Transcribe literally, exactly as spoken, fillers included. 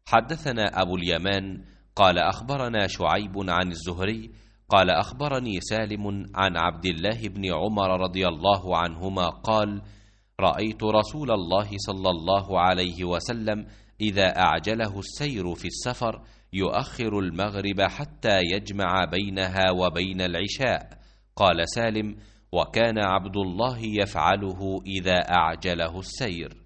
حدثنا أبو اليمان قال أخبرنا شعيب عن الزهري قال أخبرني سالم عن عبد الله بن عمر رضي الله عنهما قال: رأيت رسول الله صلى الله عليه وسلم إذا أعجله السير في السفر يؤخر المغرب حتى يجمع بينها وبين العشاء. قال سالم: وكان عبد الله يفعله إذا أعجله السير.